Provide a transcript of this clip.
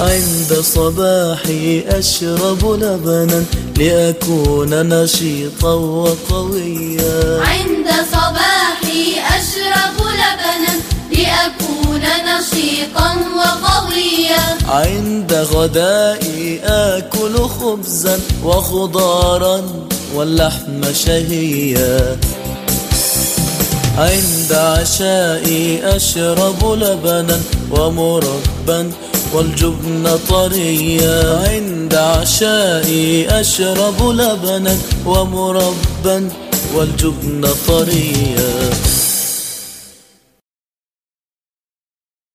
عند صباحي أشرب لبنا لأكون نشيطا وقويا. عند صباحي أشرب لبنا لأكون نشيطا وقويا. عند غدائي آكل خبزا وخضارا واللحم شهيا. عند عشائي أشرب لبنا ومربا والجبن طريا. عند عشائي أشرب لبنا ومربا والجبن طريا.